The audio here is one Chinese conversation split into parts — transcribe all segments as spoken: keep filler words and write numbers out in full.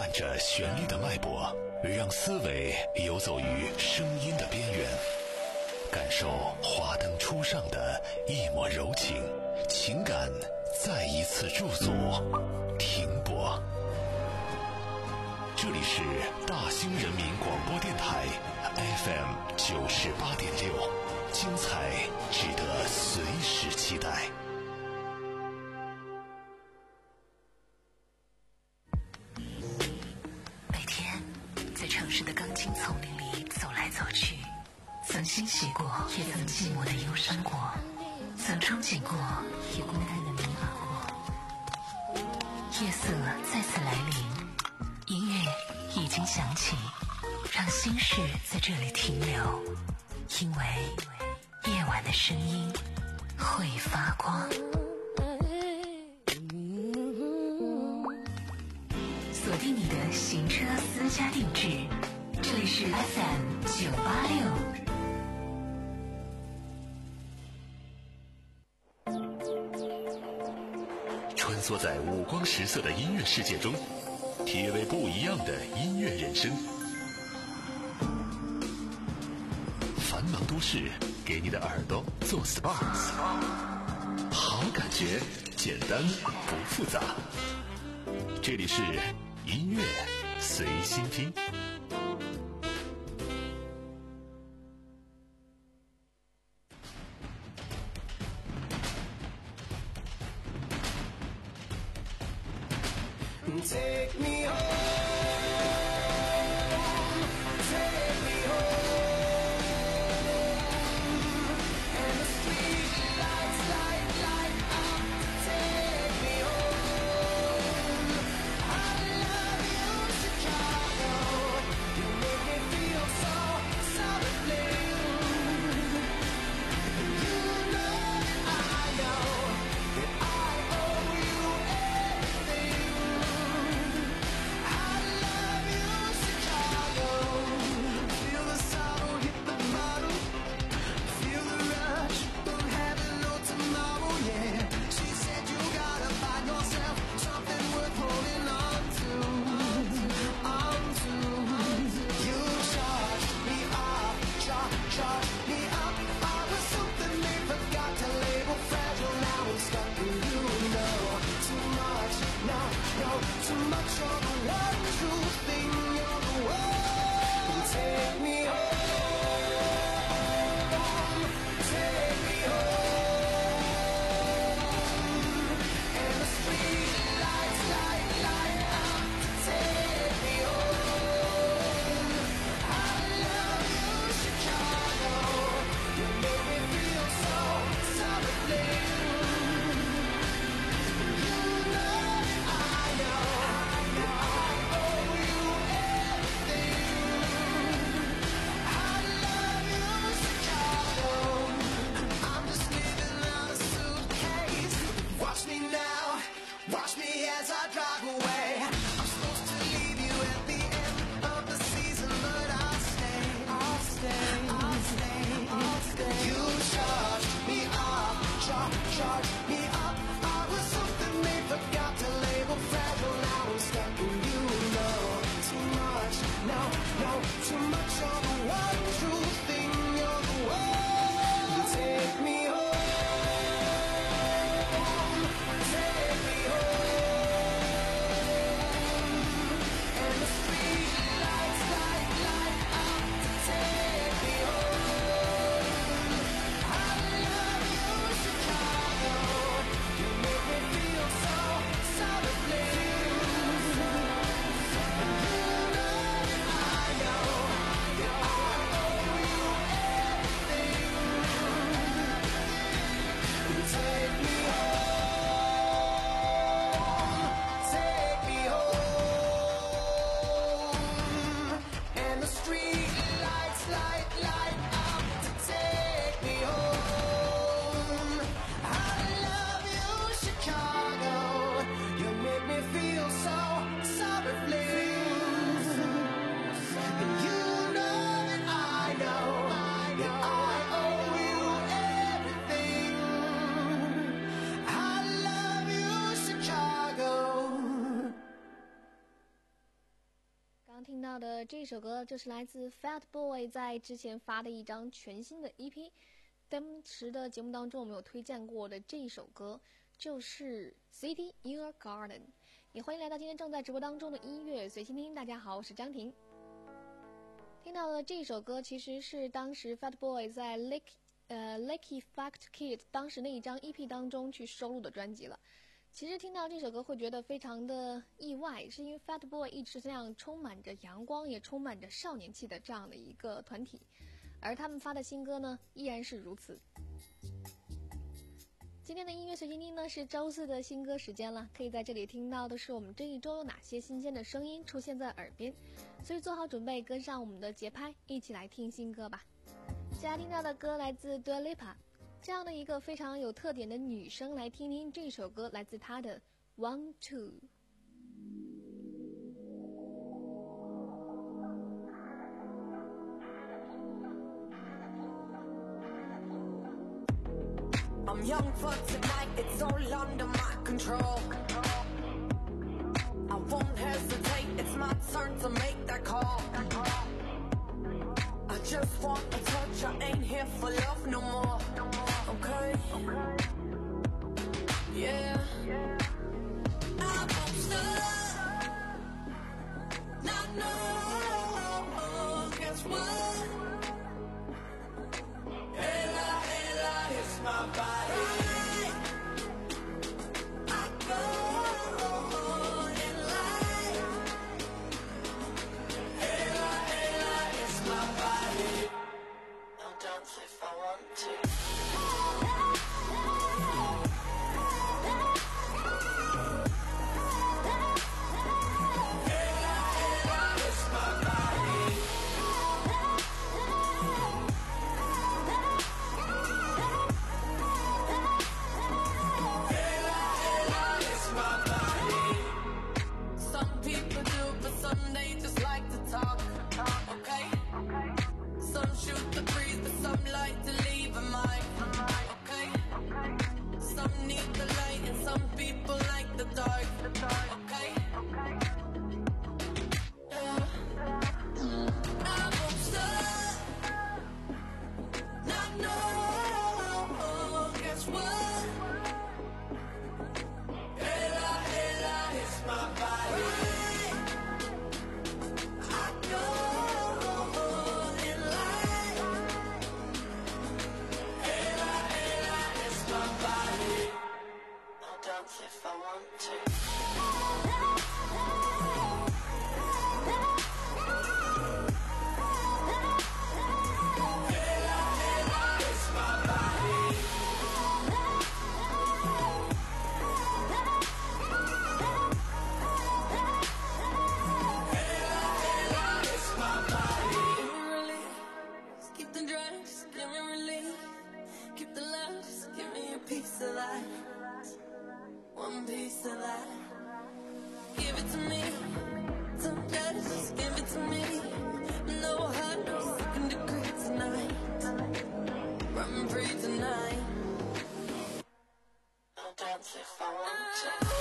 伴着旋律的脉搏，让思维游走于声音的边缘，感受华灯初上的一抹柔情，情感再一次驻足停泊。这里是大兴人民广播电台 F M 九十八点六，精彩值得随时期待。 每天在城市的钢筋丛林里走来走去，曾欣喜过，也曾寂寞的忧伤过，曾憧憬过，也孤单的迷茫过。夜色再次来临，音乐已经响起，让心事在这里停留，因为夜晚的声音会发光。锁定你的行车私家定制，这里是 F M 九八六。 穿梭在五光十色的音乐世界中，体味不一样的音乐人生。繁忙都市给你的耳朵做 S P A， 好感觉简单不复杂。这里是音乐随心听。 Take me home, take me home, and the street lights light, light up, take me home. I love you, Chicago, you make me feel so, so blue. You know that I know that I owe you everything. I love you, Chicago. Feel the sorrow hit the bottom, feel the rush, don't have no tomorrow, yeah. She said you gotta find yourself something worth holding on to, on to. You charge me up, charge, charge me up. I was something they forgot to label fragile. Now I'm stuck with you, no, too much, no, no, too much of the one true thing. You're the one who take me home, take me home, and the street lights light, light up, take me home. I love you, Chicago, you make me feel so, so blue. You know that I know that I owe you 到的这首歌就是来自 Fatboy 在之前发的一张全新的 E P， 当时的节目当中我们有推荐过的这一首歌就是 City in Your Garden。 也欢迎来到今天正在直播当中的音乐随心听，大家好，我是张婷。听到的这首歌其实是当时 Fatboy 在 Lick 呃 Licky Fact Kid 当时那一张 E P 当中去收录的专辑了。其实听到这首歌会觉得非常的意外，是因为 Fatboy 一直是这样充满着阳光也充满着少年气的这样的一个团体，而他们发的新歌呢依然是如此。今天的音乐随心听呢是周四的新歌时间了，可以在这里听到的是我们这一周有哪些新鲜的声音出现在耳边，所以做好准备跟上我们的节拍，一起来听新歌吧。接下来听到的歌来自 Dua Lipa，这样的一个非常有特点的女生，来听听这首歌来自她的 Want To。 I'm young for tonight, it's all under my control. I won't hesitate, it's my turn to make that call. I just want a touch, I ain't here for love no more. Okay, yeah, I won't stop, not no, guess what? Ella, Ella, it's my body. I go in light. Ella, Ella, it's my body. I'll dance if I want to. If I want to. One piece of that. Give it to me. Don't just give it to me. No hurt, no second degree tonight. Run free tonight. I'll dance if I want to.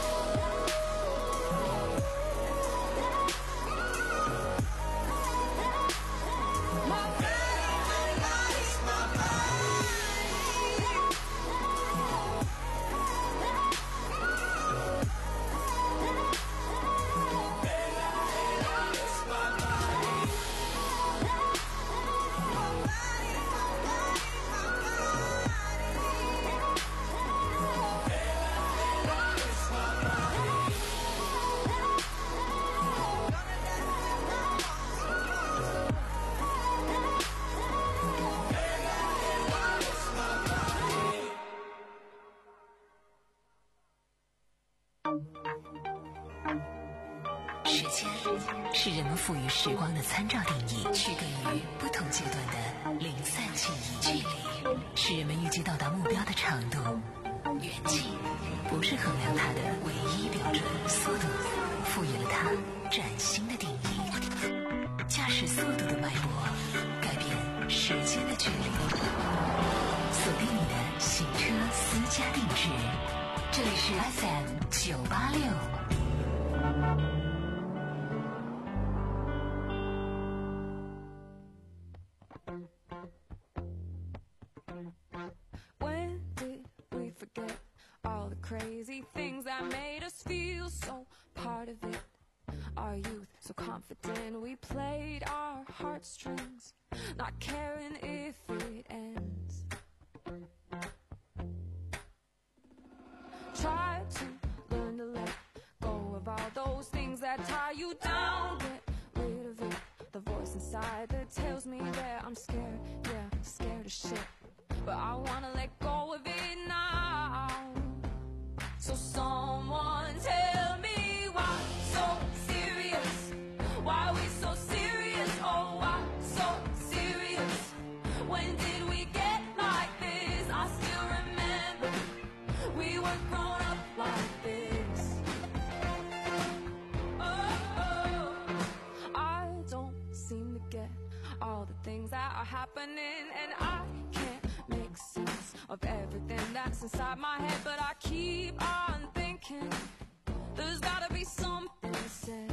是人们赋予时光的参照定义，区隔于不同阶段的零散记忆距离，是人们预计到达目标的长度。远近不是衡量它的唯一标准，速度赋予了它崭新的定义。驾驶速度的脉搏，改变时间的距离。锁定你的行车私家定制，这里是 F M 九八六。 crazy things that made us feel so part of it. Our youth, so confident, we played our heartstrings, not caring if it ends. Try to learn to let go of all those things that tie you down. Get rid of it, the voice inside that tells me that I'm scared, yeah, scared of shit. But I wanna let go of it now. So someone tell me why so serious? Why we so serious? Oh, why so serious? When did we get like this? I still remember we were grown up like this. Oh, oh. I don't seem to get all the things that are happening, and I can't make sense of everything that's inside my head, but I keep on thinking there's gotta be something said.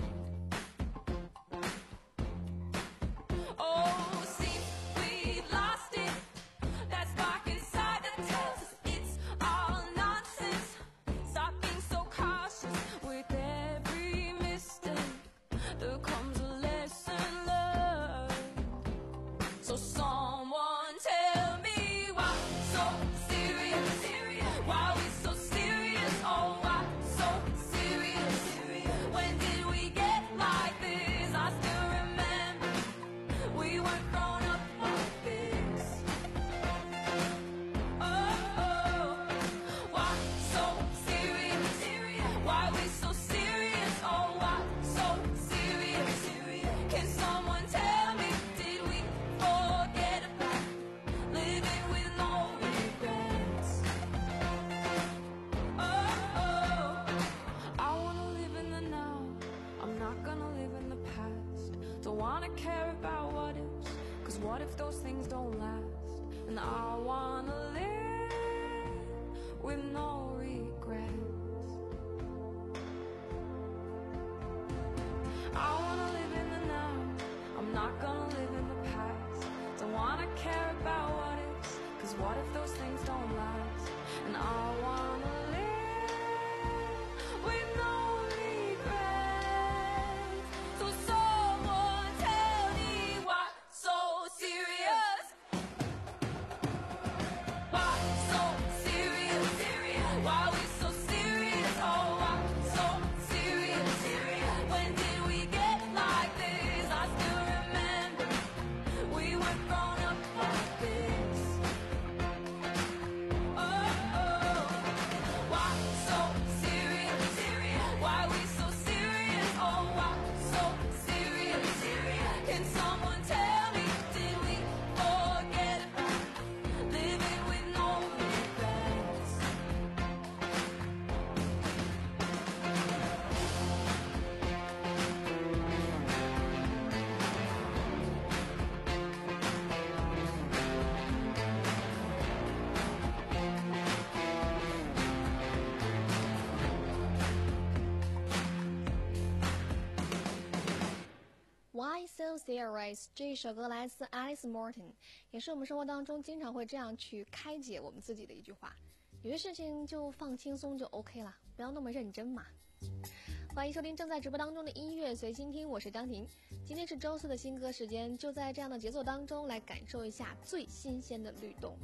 Oh, see, we lost it. That spark inside that tells us it's all nonsense. Stop being so cautious with every mistake. There comes a lesson learned. So someone tell me why so serious? Why we so serious? Oh, why so serious? When did we get like this? I still remember we weren't grown up like this. Oh, oh. Why so serious? Why we so serious? Oh, why so serious? Can someone tell me, did we forget about living with no regrets? Oh, oh. I wanna live in the now. I'm not gonna live in the past. Don't wanna care about what ifs, cause what if those things don't last? And I wanna live with no regrets. I wanna live in the now. I'm not gonna live in the past. Don't wanna care about what ifs, cause what if those things don't last? And I wanna live with no regrets. So someone tell me why so serious? Why so serious? Why we so serious? Oh, why so serious? When did we get like this? I still remember we were grown up like this. Oh, oh. Why so serious? Why we so serious? Oh, why so serious? Can someone tell me, did we forget about living with no regrets? Why So Serious 这一首歌来自 Alice Martin， 也是我们生活当中经常会这样去开解我们自己的一句话。有些事情就放轻松就 OK 了，不要那么认真嘛。欢迎收听正在直播当中的音乐随心听，我是张婷。今天是周四的新歌时间，就在这样的节奏当中来感受一下最新鲜的律动。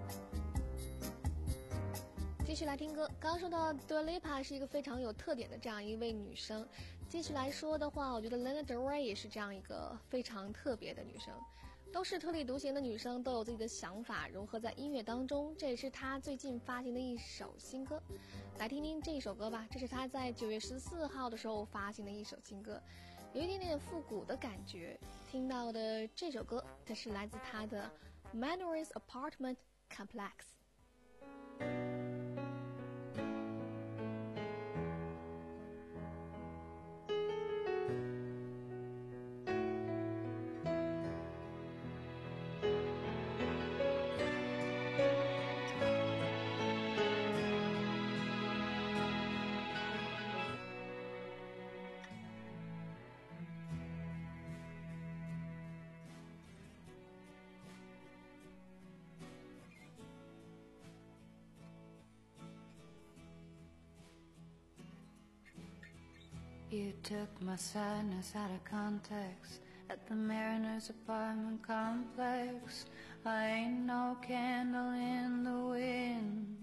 继续来听歌，刚刚说到 Dua Lipa 是一个非常有特点的这样一位女生。继续来说的话，我觉得 Lana Del Rey 也是这样一个非常特别的女生，都是特立独行的女生，都有自己的想法融合在音乐当中，这也是她最近发行的一首新歌。来听听这一首歌吧，这是她在九月十四号的时候发行的一首新歌，有一点点复古的感觉。听到的这首歌，这是来自她的 Mandarin's Apartment Complex。 You took my sadness out of context at the Mariners apartment complex. I ain't no candle in the wind.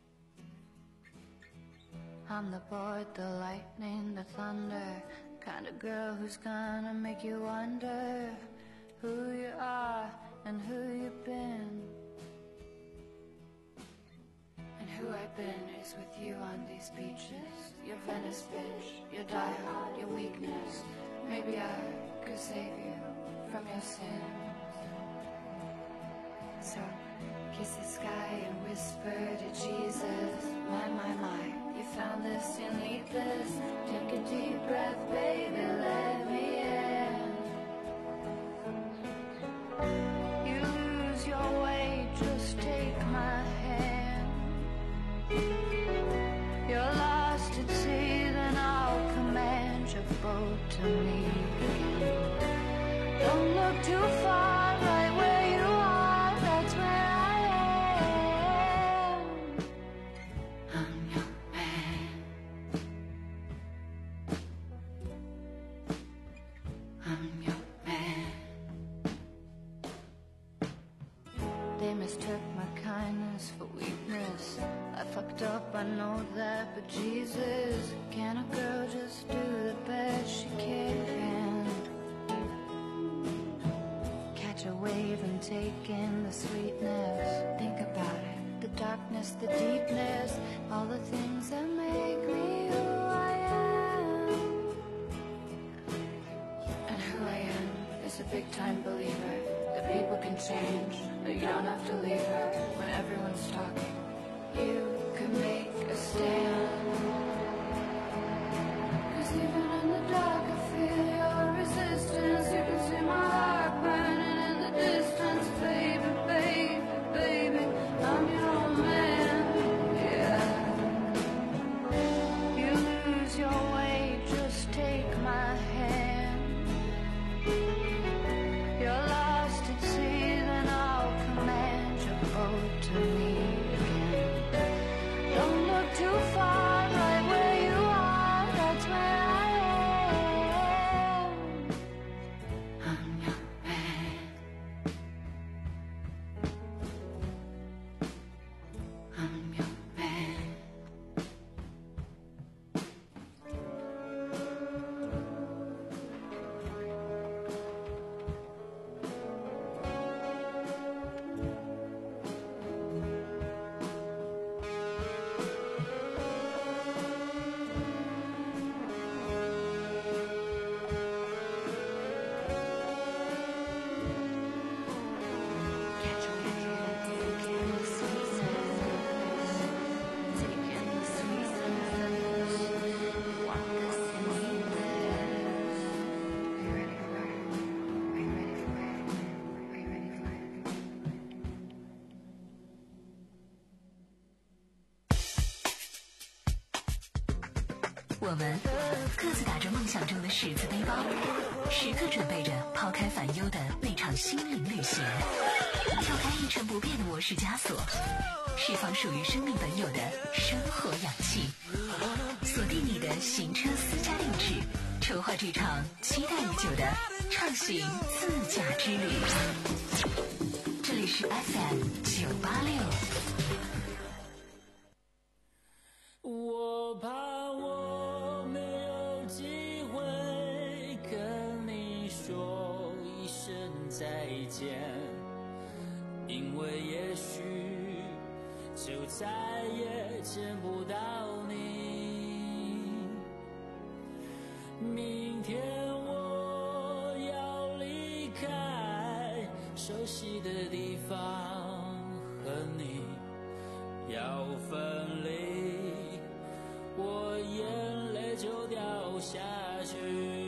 I'm the board, the lightning, the thunder, kind of girl who's gonna make you wonder who you are and who you've been. And who I've been is with you on these beaches. Your Venice bitch, your diehard, your weakness. Maybe I could save you from your sins. So kiss the sky and whisper to Jesus. My, my, my, you found this, you need this. Take a deep breath, baby, let me in. You lose your way, just take my hand. You're lost at sea, then I'll command your boat to me again. Don't look too far, right where you are, that's where I am. I'm your man. I'm your man. They mistook my kindness for weakness. I fucked up, I know that, but Jesus, can a girl just do the best she can? Catch a wave and take in the sweetness. Think about it, the darkness, the deepness, all the things that make me who I am. And who I am is a big time believer that people can change, that you don't have to leave her when everyone's talking. You can make a stand. Cause even in the dark I feel your resistance. You can see my heart burning in the distance. Baby, baby, baby, I'm your man, yeah. You lose your way, just take my hand. You're lost at sea, then I'll command your boat to me again. Don't look too far, right where you are, that's where I am. I'm your man. I'm your man. Catch a wave and take in the sweetness. Take in the sweetness. Walk us in this. Are you ready for it? Are you ready for it? Are you ready for it? 我们各自打着梦想中的十字背包，时刻准备着抛开烦忧的那场心灵旅行，跳开一成不变的模式枷锁，释放属于生命本有的生活氧气。锁定你的行车私家定制，筹划这场期待已久的畅行自驾之旅。这里是 F M 九八六。 我怕我没有机会跟你说一声再见，因为也许就再也见不到你。明天我要离开熟悉的地方，和你要分离，我眼泪就掉下去。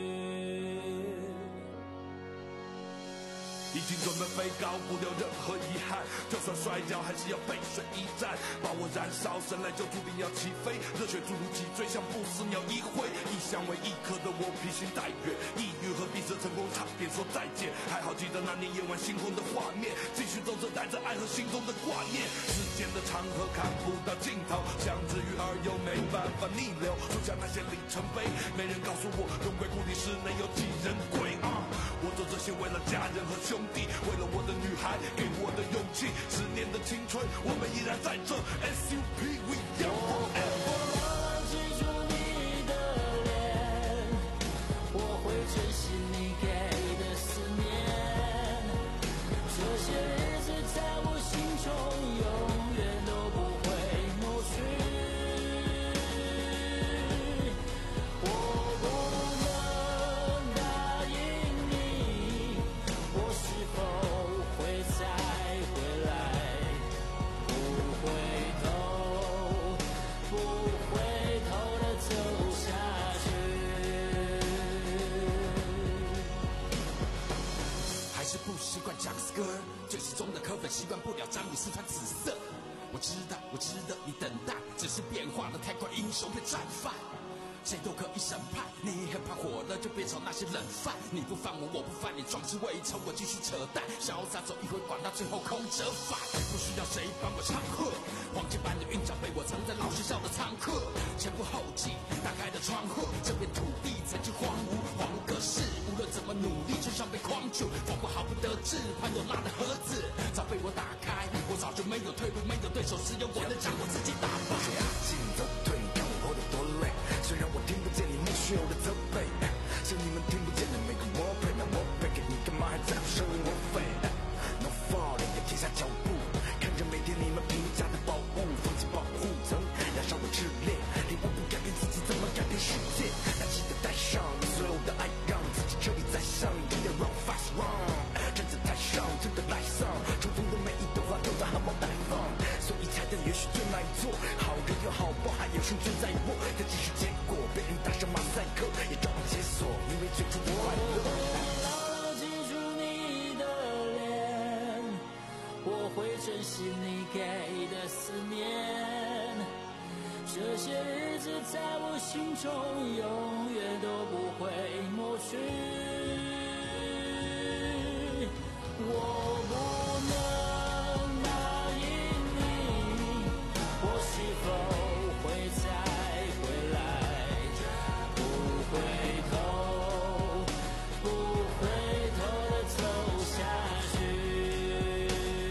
已经准备飞高，不留任何遗憾。就算摔跤，还是要背水一战，把我燃烧，生来就注定要起飞。热血注入脊椎，像不死鸟一挥。一向为一颗的我，披星戴月，抑郁和闭塞成功差点说再见。还好记得那年夜晚星空的画面，继续走着带着爱和心中的挂念。时间的长河看不到尽头，像只鱼儿又没办法逆流，就像那些里程碑，没人告诉我荣归故里室内有几人归啊！我做这些为了家人和兄弟，为了我的女孩给我的勇气。十年的青春，我们依然在这 S U P we young forever。 记住你的脸，我会珍惜你给的思念。这些日子在我心中永远都不会抹去。我不能答应你，我是否会再回来？不回头，不回头的走下去。 还是不习惯讲 skirt， 最始终的课本习惯不了詹姆斯穿紫色。我知道，我值得你等待，只是变化的太快，英雄被战犯。谁都可以审判，你很怕火了就别炒那些冷饭。你不犯我，我不犯你，壮志未酬，我继续扯淡，潇洒走一回，管他最后空折返。不需要谁帮我唱和，黄金般的韵脚被我藏在老学校的仓库，前赴后继打开的窗户，这片土地曾经荒芜，恍如隔世。无论怎么努力，就像被框住，仿佛毫不得志。潘多拉的盒子早被我打开，我早就没有退路，没有对手，只有我能将我自己打败。 进走退，看我活得多累。虽然我听不见你莫须有的责备，是你们听不见的每个我配，那我配给你干嘛还在乎生我费 ？No falling， 也停下脚步，看着每天你们评价的宝物，放弃保护层，燃烧我炽烈，领悟不改变自己，怎么改变世界？那记得带上你所有的爱，让自己彻底在上，真的 run fast run， 站在台上，真的来上，冲锋的每一朵花都在含苞待放，所以才能也许最难做，好人有好报，还有胜券在握，但即使结果被人打上马赛克，也照样解锁，因为最初的快乐。 牢牢记住你的脸，我会珍惜你给的思念。这些日子在我心中永远都不会抹去。我不能答应你，我是否会再回来？不回头，不回头的走下去。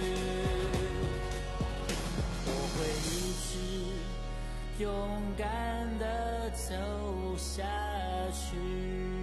我会一直勇敢的走下去。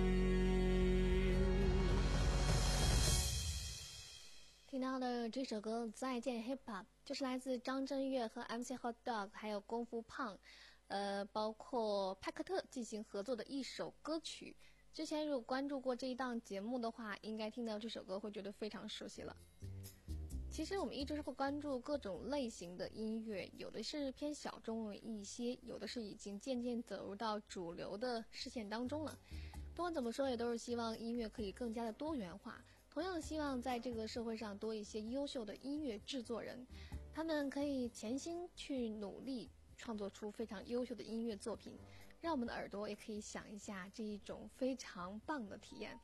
听到的这首歌《再见 Hip Hop》就是来自张震岳和 M C Hot Dog 还有功夫胖，呃，包括派克特进行合作的一首歌曲。之前如果关注过这一档节目的话，应该听到这首歌会觉得非常熟悉了。其实我们一直会关注各种类型的音乐，有的是偏小众一些，有的是已经渐渐走入到主流的视线当中了。不管怎么说，也都是希望音乐可以更加的多元化，同样希望在这个社会上多一些优秀的音乐制作人，他们可以潜心去努力创作出非常优秀的音乐作品，让我们的耳朵也可以想一下这一种非常棒的体验。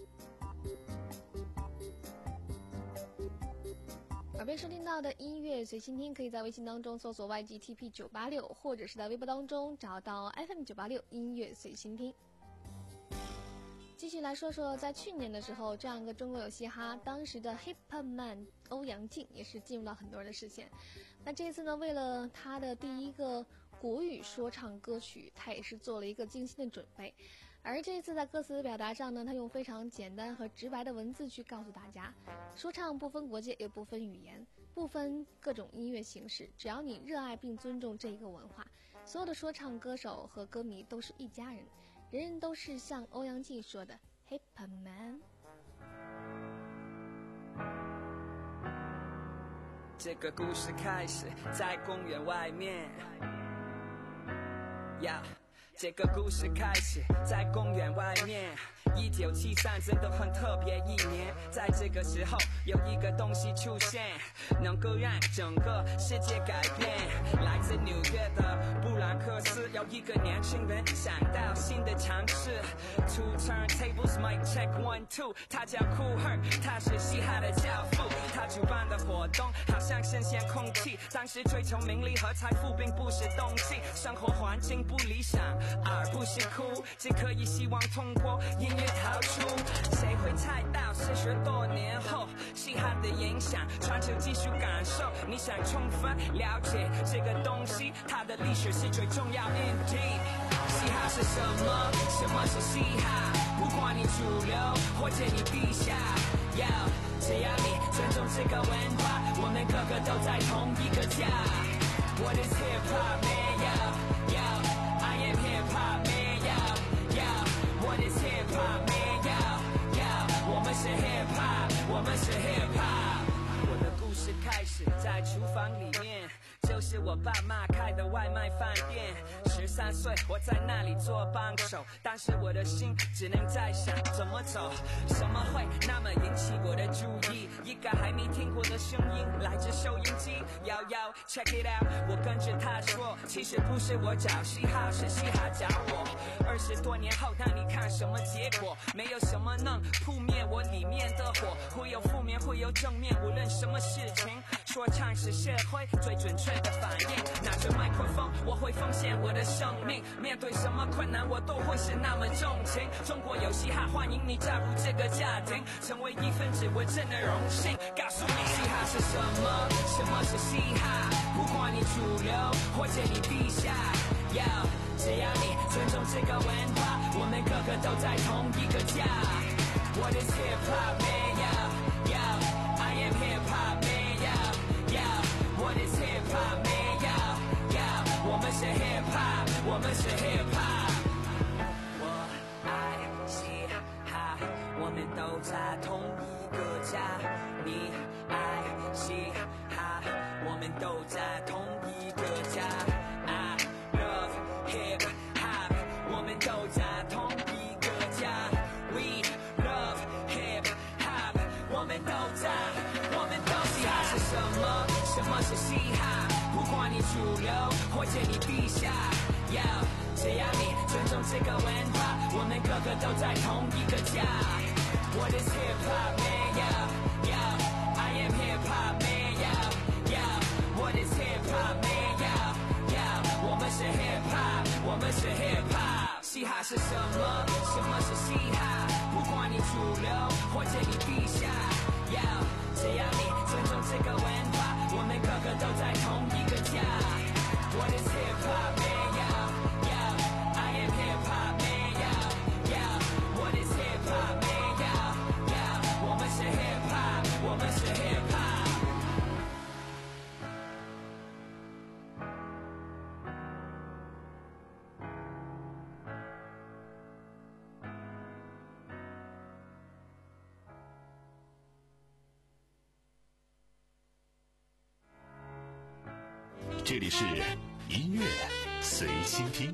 耳边收听到的音乐随心听，可以在微信当中搜索 Y G T P 九八六， 或者是在微博当中找到 F M 九八六音乐随心听。继续来说说，在去年的时候，这样一个中国有嘻哈，当时的 Hip Hop Man 欧阳靖也是进入到很多人的视线。那这次呢，为了他的第一个国语说唱歌曲，他也是做了一个精心的准备。而这一次在歌词的表达上呢，他用非常简单和直白的文字去告诉大家，说唱不分国界，也不分语言，不分各种音乐形式，只要你热爱并尊重这一个文化，所有的说唱歌手和歌迷都是一家人，人人都是像欧阳靖说的 Hip Hop Man。 这个故事开始在公园外面呀、yeah, 这个故事开始在公园外面，一九七三真的很特别一年，在这个时候有一个东西出现，能够让整个世界改变。来自纽约的布兰克斯，有一个年轻人想到新的尝试。Two turntables, mic check one two。他叫酷儿，他是嘻哈的教父。他主办的活动好像新鲜空气。当时追求名利和财富并不是动机，生活环境不理想，而不是哭，只可以希望通过音乐逃出。谁会猜到四十多年后，嘻哈的影响传承技术感受。你想充分了解这个东西，它的历史是最重要 indeed。嘻哈是什么？什么是嘻哈？不管你主流或者你地下，要只要你尊重这个文化，我们个个都在同一个家。What is hip hop, man? Yo, yo, I am hip hop, man. Yo, yo, what is hip hop, man? Yo, yo, 我们是 hip hop， 我们是 hip hop。我的故事开始在厨房里面，就是我爸妈开的外卖饭店。十三岁我在那里做帮手，当时我的心只能在想怎么走，什么会那么引起我的注意？一个还没听过的声音来自收音机，摇摇 check it out， 我跟着他说，其实不是我找嘻哈，是嘻哈找我。二十多年后，那你看什么结果？没有什么能扑灭我里面的火，会有负面，会有正面，无论什么事情，说唱是社会最准确的反应。拿着麦克风，我会奉献我的生命，面对什么困难，我都会是那么重情。中国有嘻哈，欢迎你加入这个家庭，成为一份子，我真的荣幸。告诉你，嘻哈是什么？什么是嘻哈？不管你主流或者你地下，要只要你尊重这个文化，我们个个都在同一个家。What is hip hop, man? Yo, yo, I am hip hop, man. Yo, yo, what is hip hop, man? Yo, yo, 我们是 hip hop， 我们是 hip hop。我爱嘻哈，我们都在同一个家。你爱嘻哈，我们都在同一个家。I love hip hop， 我们都在同一个家。We love hip hop， 我们都在，我们都嘻哈是什么？什么是嘻哈？不管你主流或者你地下，要只要你尊重这个文化，我们个个都在同一个家。What is hip hop, man? Yo, yo, I am hip hop, man. Yo, yo, what is hip hop, man? Yo, yo, 我们是 hip hop， 我们是 hip hop。嘻哈是什么？什么是嘻哈？不管你主流或者你地下，要只要你尊重这个文化，我们个个都在同一个家。What is hip hop, man? Yo, yo, I am hip hop, man. Yo, yo, what is hip hop, man? Yo, yo, 我们是 hip hop， 我们是 hip hop。 这里是音乐随心听。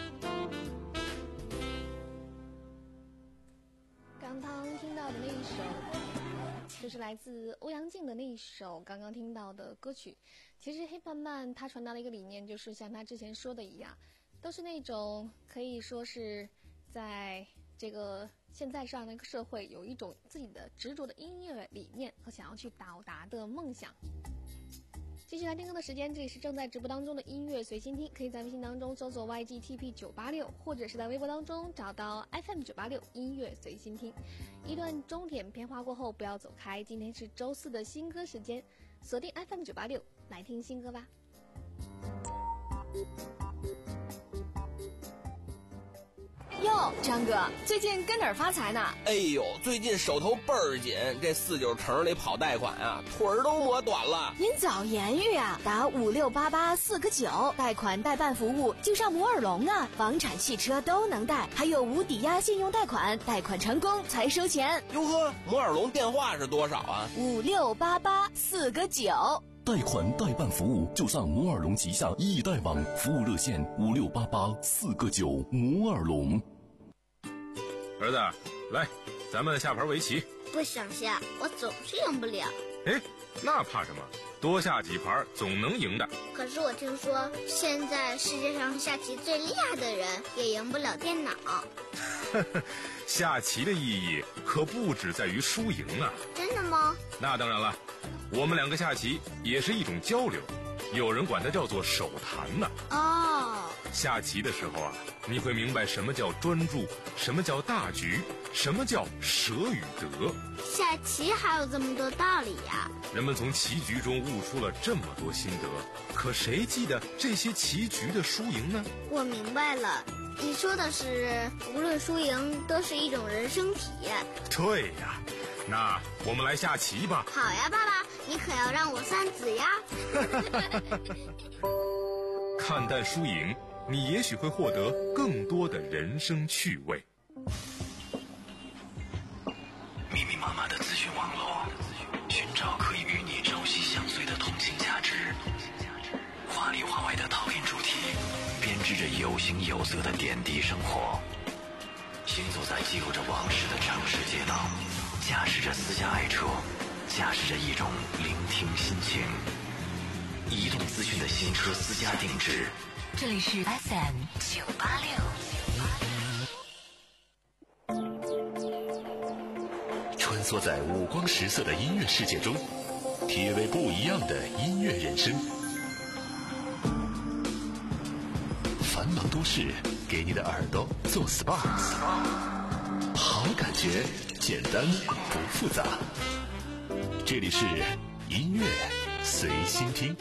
刚刚听到的那一首，就是来自欧阳靖的那一首刚刚听到的歌曲。其实黑胖曼他传达了一个理念，就是像他之前说的一样，都是那种可以说是在这个现在这样的一个社会，有一种自己的执着的音乐理念和想要去到达的梦想。继续来听歌的时间，这里是正在直播当中的音乐随心听，可以在微信当中搜索 Y G T P 九八六， 或者是在微博当中找到 F M 九八六音乐随心听。一段钟点片花过后不要走开，今天是周四的新歌时间，锁定 F M 九八六来听新歌吧。 哟，张哥，最近跟哪儿发财呢？ 哎呦，最近手头倍儿紧，这四九城里跑贷款啊，腿儿都磨短了。 您早言语啊，打五六八八四个九，贷款代办服务就上摩尔龙啊，房产、汽车都能贷，还有无抵押信用贷款，贷款成功才收钱。 哟呵，摩尔龙电话是多少啊？ 五六八八四个九。 贷款代办服务就上摩尔龙旗下易贷网，服务热线五六八八四个九。摩尔龙。 儿子，来，咱们下盘围棋。 不想下，我总是赢不了。 哎，那怕什么？多下几盘总能赢的。 可是我听说，现在世界上下棋最厉害的人也赢不了电脑。 下棋的意义可不只在于输赢啊！ 真的吗？ 那当然了，我们两个下棋也是一种交流，有人管它叫做手谈呢。 哦， 下棋的时候啊，你会明白什么叫专注，什么叫大局，什么叫舍与得。 下棋还有这么多道理呀！ 人们从棋局中悟出了这么多心得，可谁记得这些棋局的输赢呢？ 我明白了，你说的是无论输赢都是一种人生体验。 对呀，那我们来下棋吧。 好呀，爸爸，你可要让我算子呀。 看淡输赢，你也许会获得更多的人生趣味。 密密麻麻的资讯网络，寻找可以与你朝夕相随的同情价值，华里华外的讨厌主题，编织着有形有色的点滴生活。行走在记录着往事的城市街道，驾驶着私家爱车，驾驶着一种聆听心情。移动资讯的新车私家定制， 这里是 F M 九八六。 穿梭在五光十色的音乐世界中，体味不一样的音乐人生。繁忙都市给你的耳朵做 S P A， 好感觉简单不复杂。这里是音乐随心听。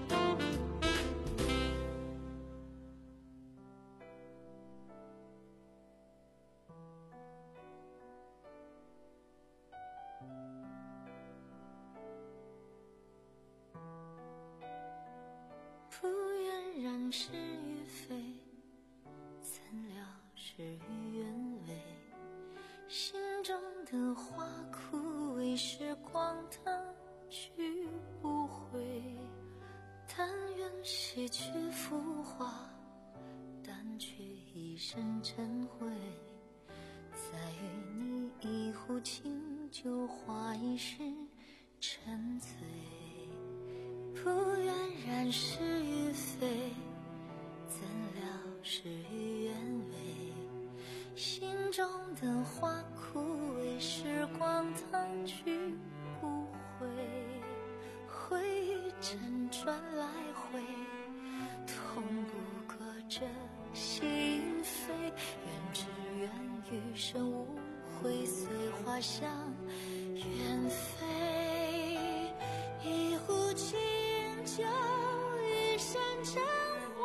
不愿染是与非，怎料事与愿违。心中的花枯萎，时光它去不回。但愿洗去浮华，但却一身尘灰。再与你一壶清酒，话一世沉醉。不愿染是与非，怎料事与愿违。心中的花枯萎，时光它去不回。回忆辗转来回，痛不过这心扉。愿只愿余生无悔，随花香远飞。一壶清酒，一身尘灰。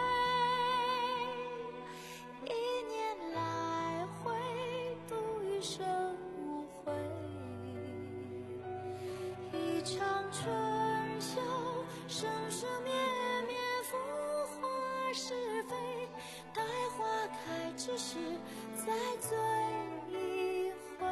一年来回，度余生无悔。一场春秋，生生灭灭，浮华是非。待花开之时，再醉一回。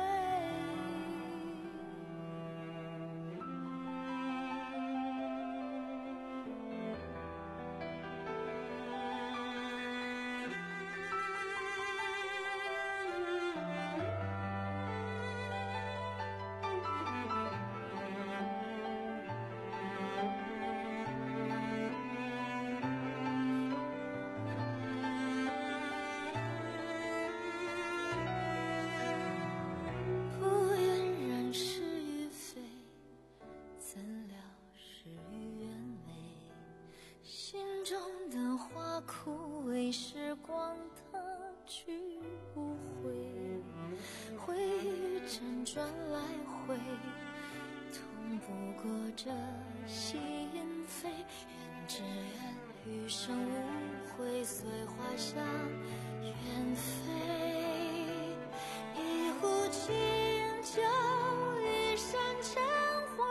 不愿染是与非，怎料事与愿违。心中的花枯萎，时光它去不回。回忆辗转来回，痛不过这心扉。愿只愿余生无悔，随花香远飞。一壶清酒，一身尘灰。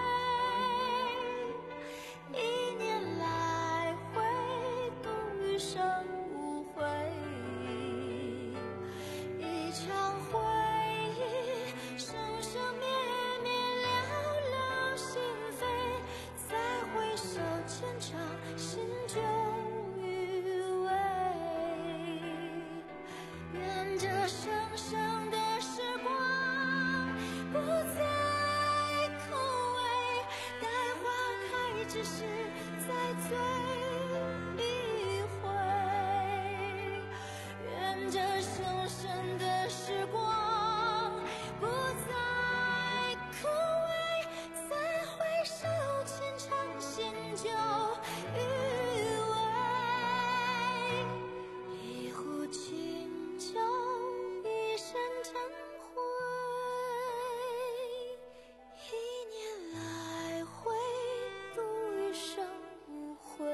一年来回，度余生无悔。一场回忆，生生灭灭，寥寥心扉。再回首前场，心就余味。愿这生生的时光不再枯萎。 只是在醉一回。愿这生生的时光不再枯萎，再回首浅尝心酒余味，一壶清酒一生成灰，一年来回度余生无悔，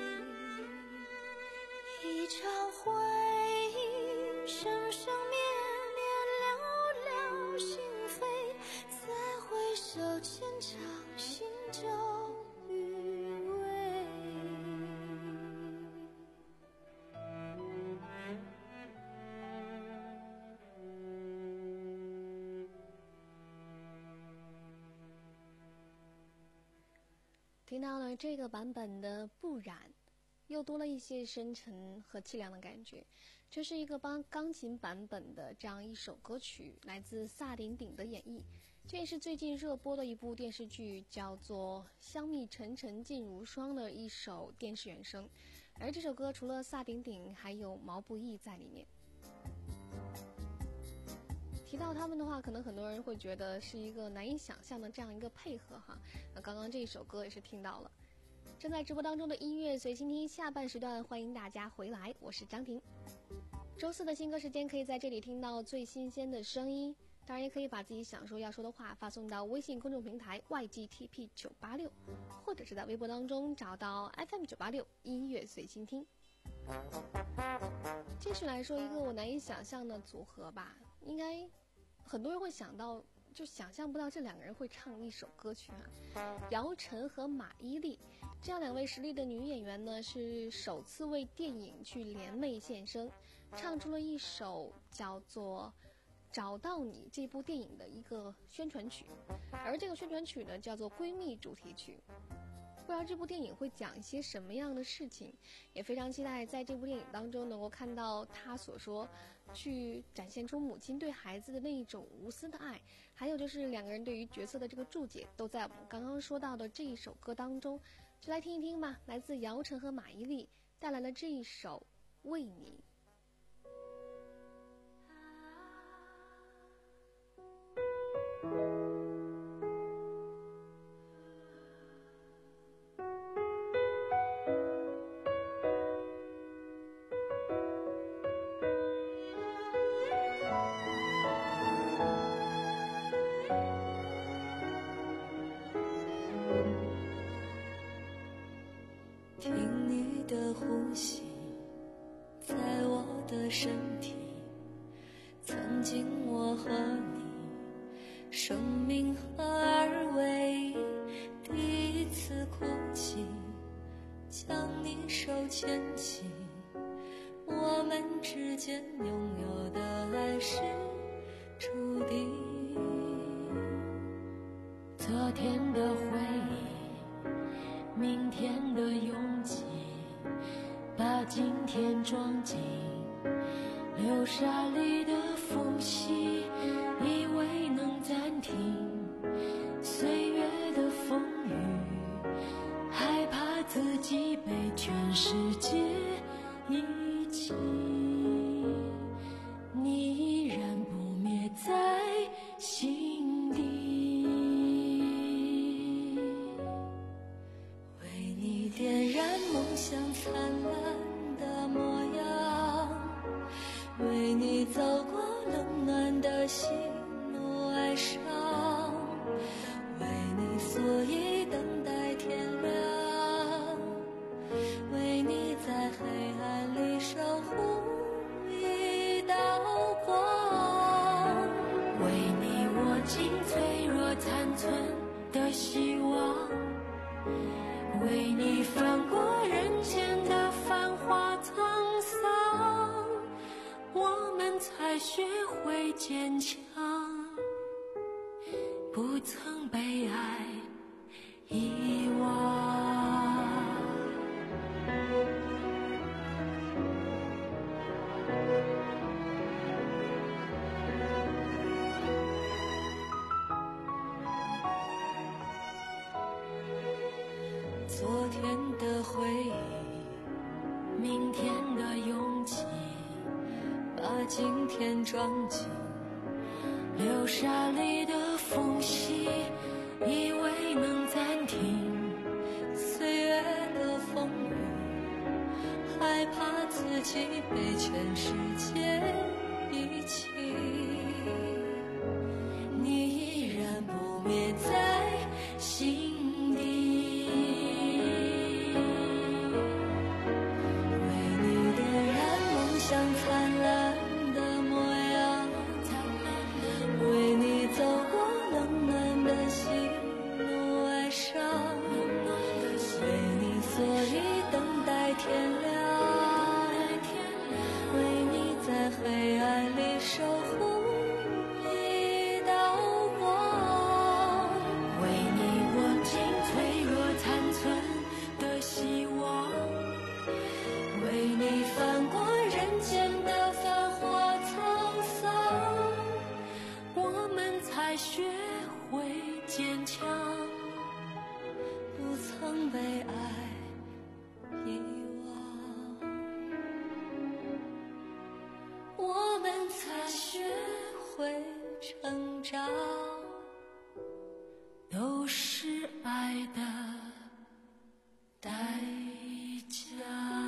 一场回忆生生绵绵了了心扉，再回首浅尝心酒余味。 听到了这个版本的《不染》，又多了一些深沉和凄凉的感觉。这是一个帮钢琴版本的这样一首歌曲，来自萨顶顶的演绎。这也是最近热播的一部电视剧，叫做《香蜜沉沉烬如霜》的一首电视原声。而这首歌除了萨顶顶，还有毛不易在里面。提到他们的话，可能很多人会觉得是一个难以想象的这样一个配合哈。那刚刚这一首歌也是听到了。正在直播当中的音乐随心听下半时段，欢迎大家回来，我是张婷。周四的新歌时间可以在这里听到最新鲜的声音，当然也可以把自己想说要说的话发送到微信公众平台 Y G T P 九八六，或者是在微博当中找到 F M 九八六音乐随心听。继续来说一个我难以想象的组合吧，应该很多人会想到，就想象不到这两个人会唱一首歌曲啊。姚晨和马伊琍这样两位实力的女演员呢，是首次为电影去联袂献声，唱出了一首叫做《找到你》这部电影的一个宣传曲，而这个宣传曲呢叫做《闺蜜主题曲》。不知道这部电影会讲一些什么样的事情，也非常期待在这部电影当中能够看到他所说去展现出母亲对孩子的那一种无私的爱，还有就是两个人对于角色的这个注解都在我们刚刚说到的这一首歌当中，就来听一听吧。来自姚晨和马伊琍带来了这一首《为你》。 听你的呼吸在我的身体，曾经我和你生命合二为一，第一次哭泣将你手牵起，我们之间拥有的爱是注定。昨天的回忆，明天的拥挤，把今天装进流沙里的缝隙，以为能暂停岁月的风雨，害怕自己被全世界遗弃，你依然不灭在心底。点燃梦想灿烂的模样，为你走过冷暖的喜怒哀伤，为你所以等待天亮，为你在黑暗里守护一道光，为你握紧脆弱残存的希望，为你翻过人间的繁华沧桑，我们才学会坚强，不曾被爱遗忘。 昨天的回忆，明天的勇气，把今天装进流沙里的缝隙，以为能暂停岁月的风雨，害怕自己被全世界遗弃，你依然不灭在心底。为你点燃梦想灿烂的模样，为你走过冷暖的喜怒哀伤，为你所以等待天亮，为你在黑暗里守护一道光，为你握紧脆弱残存的希望，为你翻过人间的繁华沧桑，我们才学会坚强，不曾被爱遗忘，我们才学会成长，都是爱的代价。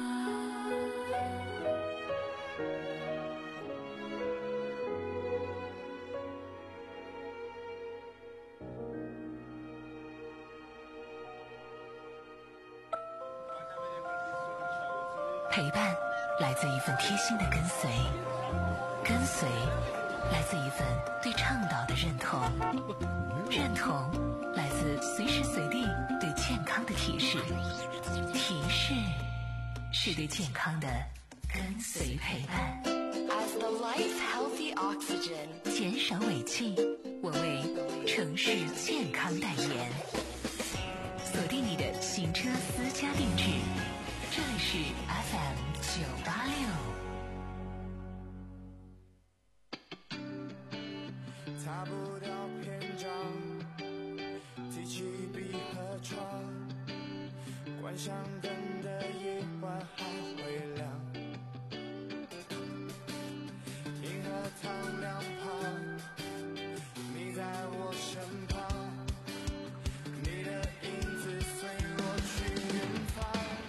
陪伴来自一份贴心的跟随，跟随来自一份对倡导的认同，认同来自随时随地对健康的提示，提示是对健康的跟随陪伴。 As the light healthy oxygen， 减少尾气，我为城市健康代言。锁定你的行车私家定制，这里是 F M 九八六。 擦不掉篇章，提起笔和窗，关上灯的夜晚还会亮，银河塘两旁，你在我身旁，你的影子随我去远方。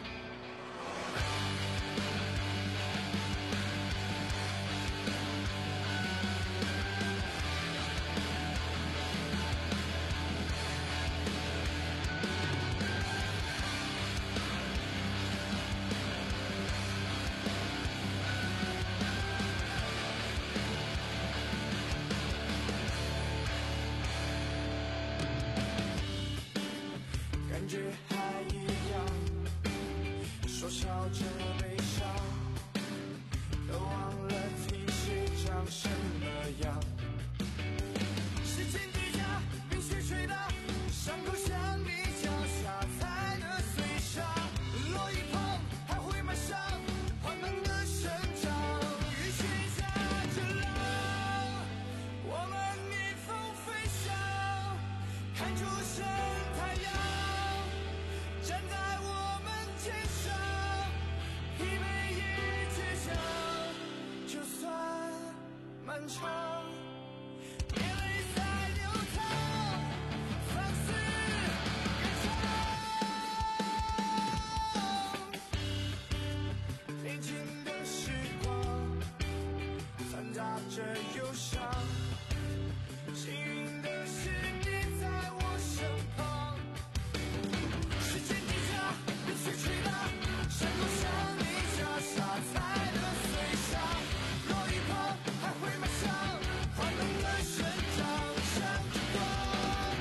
感觉还一样，说笑着悲伤，都忘了提示长什么样。时间叠加，冰雪吹打，伤口向你脚下踩得碎沙，落一旁还会马上缓慢的生长，雨雪夹着浪，我们逆风飞翔，看出生太阳。站在我们肩上，疲惫也倔强，就算漫长，眼泪在流淌，放肆歌唱。年轻的时光，掺杂着忧伤，幸运的是你在我身旁。时间叠加，冰雪吹打，山口向你脚下踩得碎沙，落一旁还会马上缓慢的生长，像着光。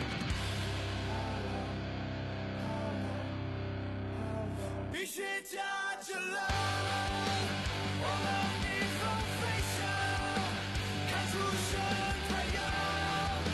冰雪夹着浪，我们逆风飞翔，看出生太阳。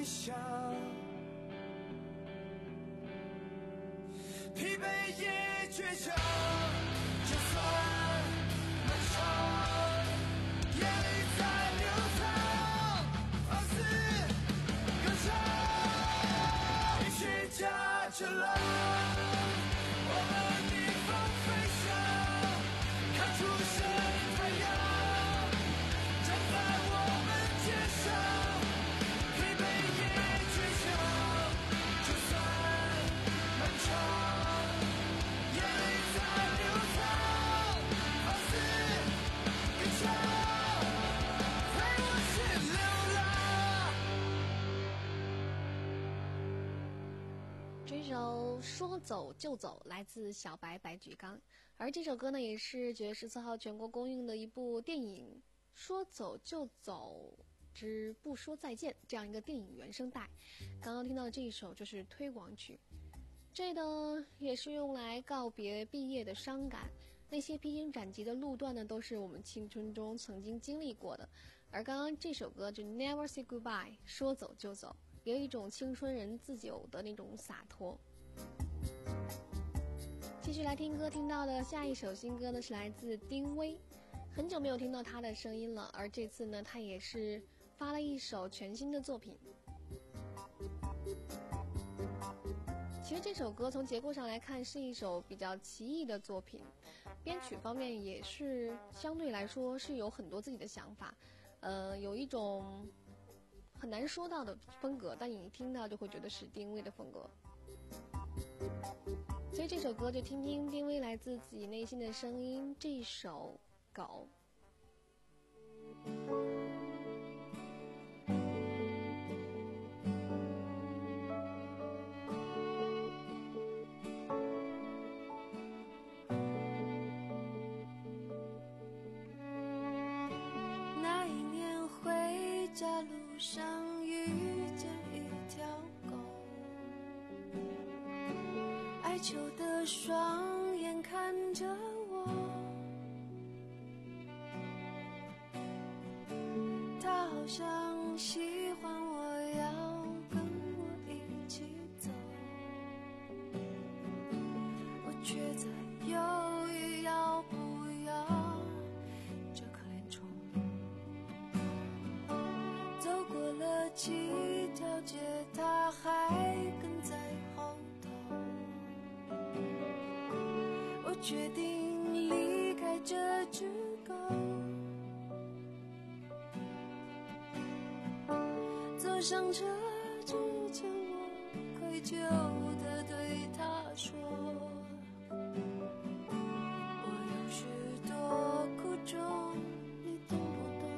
飞翔，疲惫也倔强，就算漫长，眼泪在流淌，放肆歌唱，雨雪夹着浪，我们逆风飞翔，看出生太阳，站在我们肩上，疲惫也倔强，就算漫长，眼泪在流淌，放肆歌唱，陪我去流浪。 这首说走就走来自小白白举纲，而这首歌呢也是九月十四号全国公映的一部电影《说走就走之不说再见》这样一个电影原声带。刚刚听到的这一首就是推广曲，这呢也是用来告别毕业的伤感，那些披荆斩棘的路段呢都是我们青春中曾经经历过的。而刚刚这首歌就 Never Say Goodbye 说走就走，有一种青春人自有的那种洒脱。继续来听歌，听到的下一首新歌呢是来自丁薇，很久没有听到他的声音了，而这次呢他也是发了一首全新的作品。其实这首歌从结构上来看是一首比较奇异的作品，编曲方面也是相对来说是有很多自己的想法，呃，有一种很难说到的风格，但你一听到就会觉得是丁薇的风格。所以这首歌就听听丁薇来自自己内心的声音，这首狗。 那一年回家路上遇见一条狗，哀求的双眼看着我，它好像喜欢我，要跟我一起走，我却在犹豫要不要这可怜虫。走过了几条街，它还跟在后头，我决定离开这只狗，走上车之前我愧疚地对它说，我有许多苦衷，你懂不懂？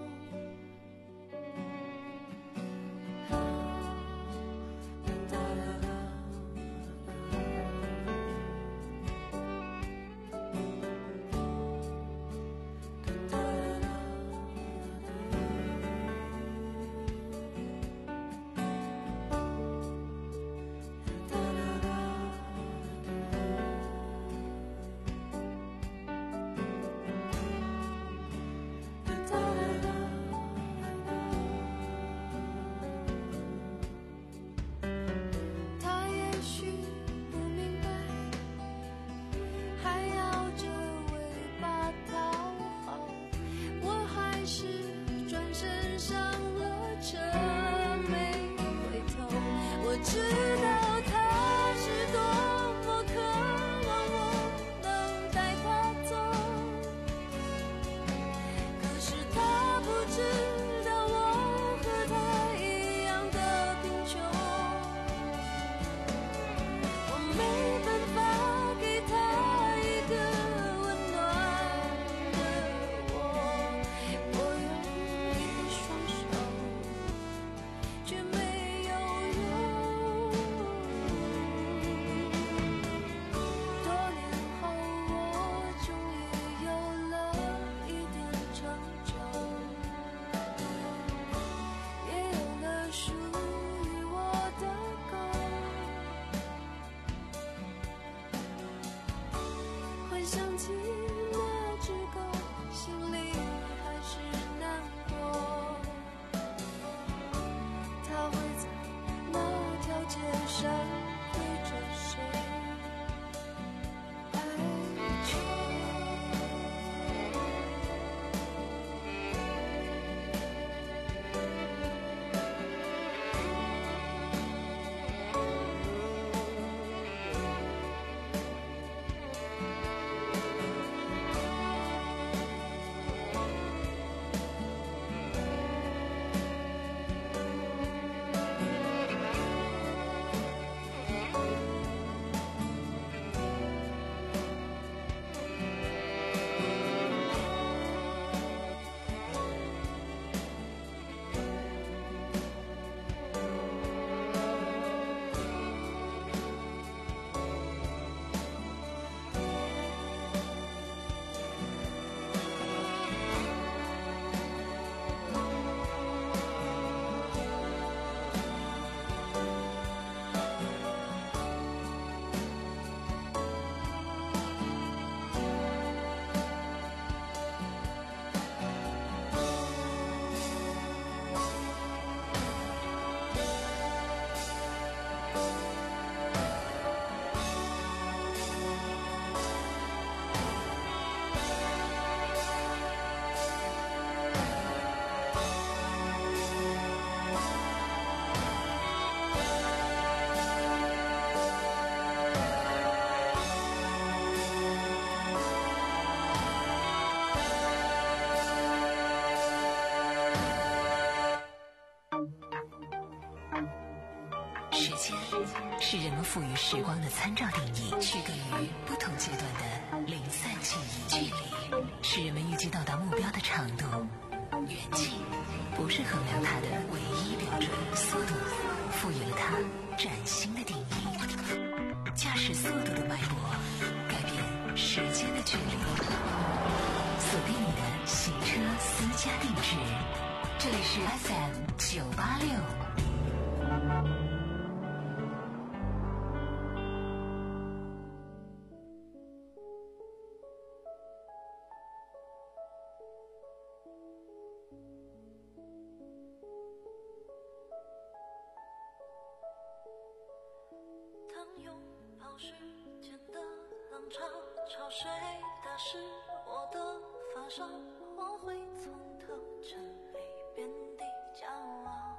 是人们赋予时光的参照定义，区隔于不同阶段的零散记忆。距离是人们预计到达目标的长度，远近不是衡量它的唯一标准。速度赋予了它崭新的定义，驾驶速度的脉搏改变时间的距离。锁定你的行车私家定制，这里是 F M 九八六。 当拥抱时间的浪潮潮水打湿我的发梢，我会从头这里遍地骄傲。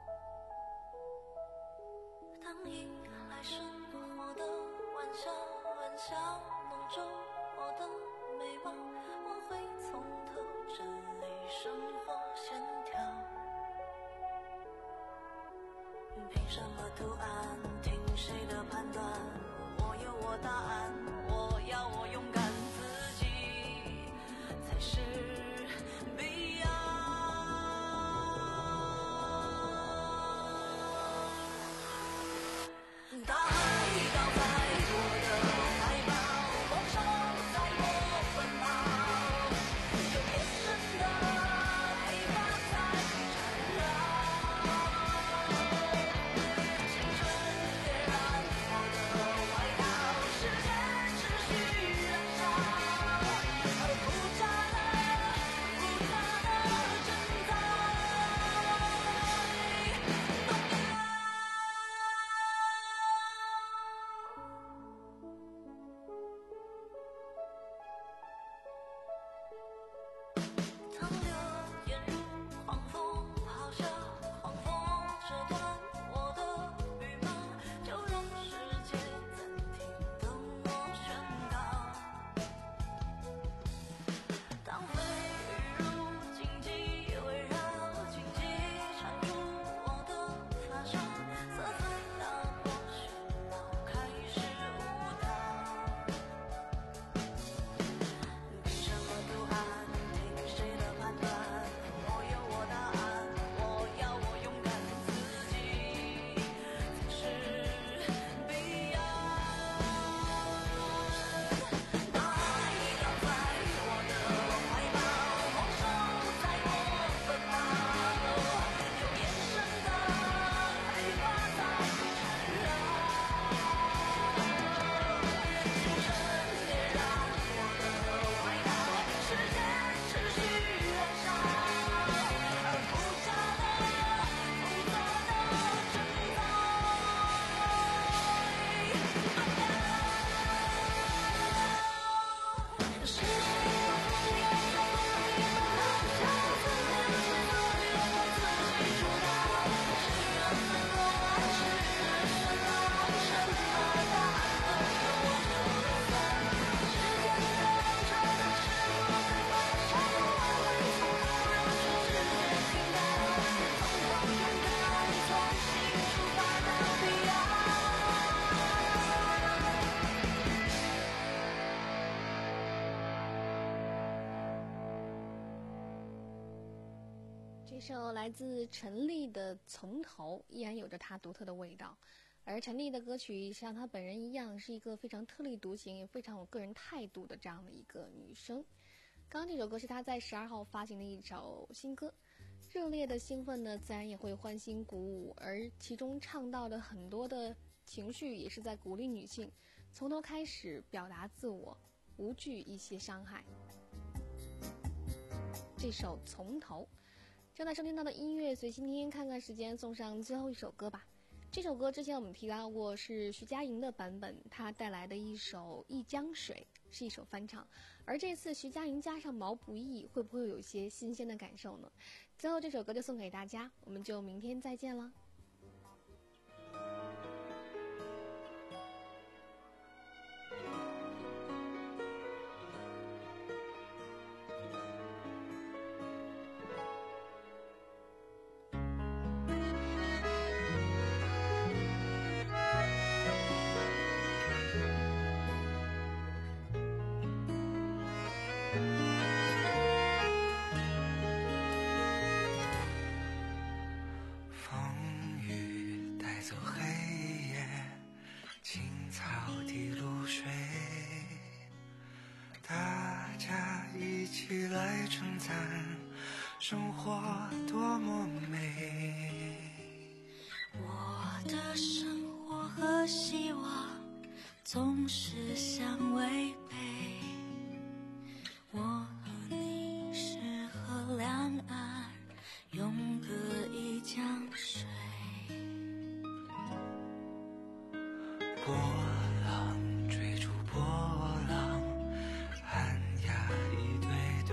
当迎来生活的玩笑玩笑蒙住我的眉毛，我会从头这里生活线条。凭什么图案？听谁的判断？我有我答案，我要我勇敢，自己才是必要。大海倒在我的怀抱，梦想在我奔跑，有眼神的黑发在缠绕。 这首来自陈粒的《从头》依然有着它独特的味道，而陈粒的歌曲像她本人一样，是一个非常特立独行、也非常有个人态度的这样的一个女生。刚刚这首歌是她在十二号发行的一首新歌，热烈的兴奋呢，自然也会欢欣鼓舞，而其中唱到的很多的情绪，也是在鼓励女性从头开始表达自我，无惧一些伤害。这首《从头》。正在收听到的音乐随心听，看看时间，送上最后一首歌吧。这首歌之前我们提到过，是徐佳莹的版本，她带来的一首《一江水》是一首翻唱，而这次徐佳莹加上毛不易，会不会有一些新鲜的感受呢？最后这首歌就送给大家，我们就明天再见了。 草地露水，大家一起来称赞生活多么美。 我的生活和希望总是相违背，我和你适合两岸永隔一江水。 波浪追逐波浪，寒鸦一对对，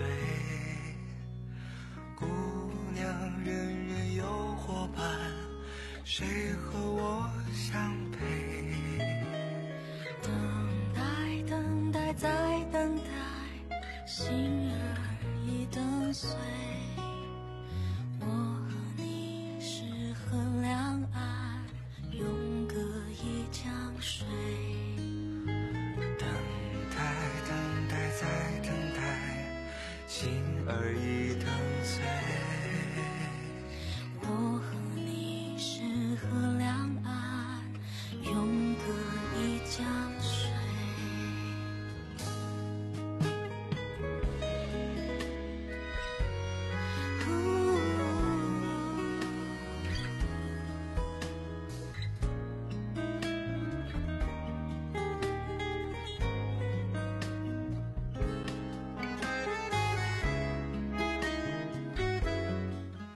姑娘人人有伙伴，谁和我相配？ 等待等待再等待，心儿已等碎，我和你适合两岸永隔一江水。 等待等待再等待，心儿已等碎， 我和你适合两岸永隔一江水。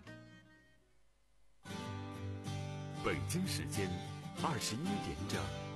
北京时间二十一点整。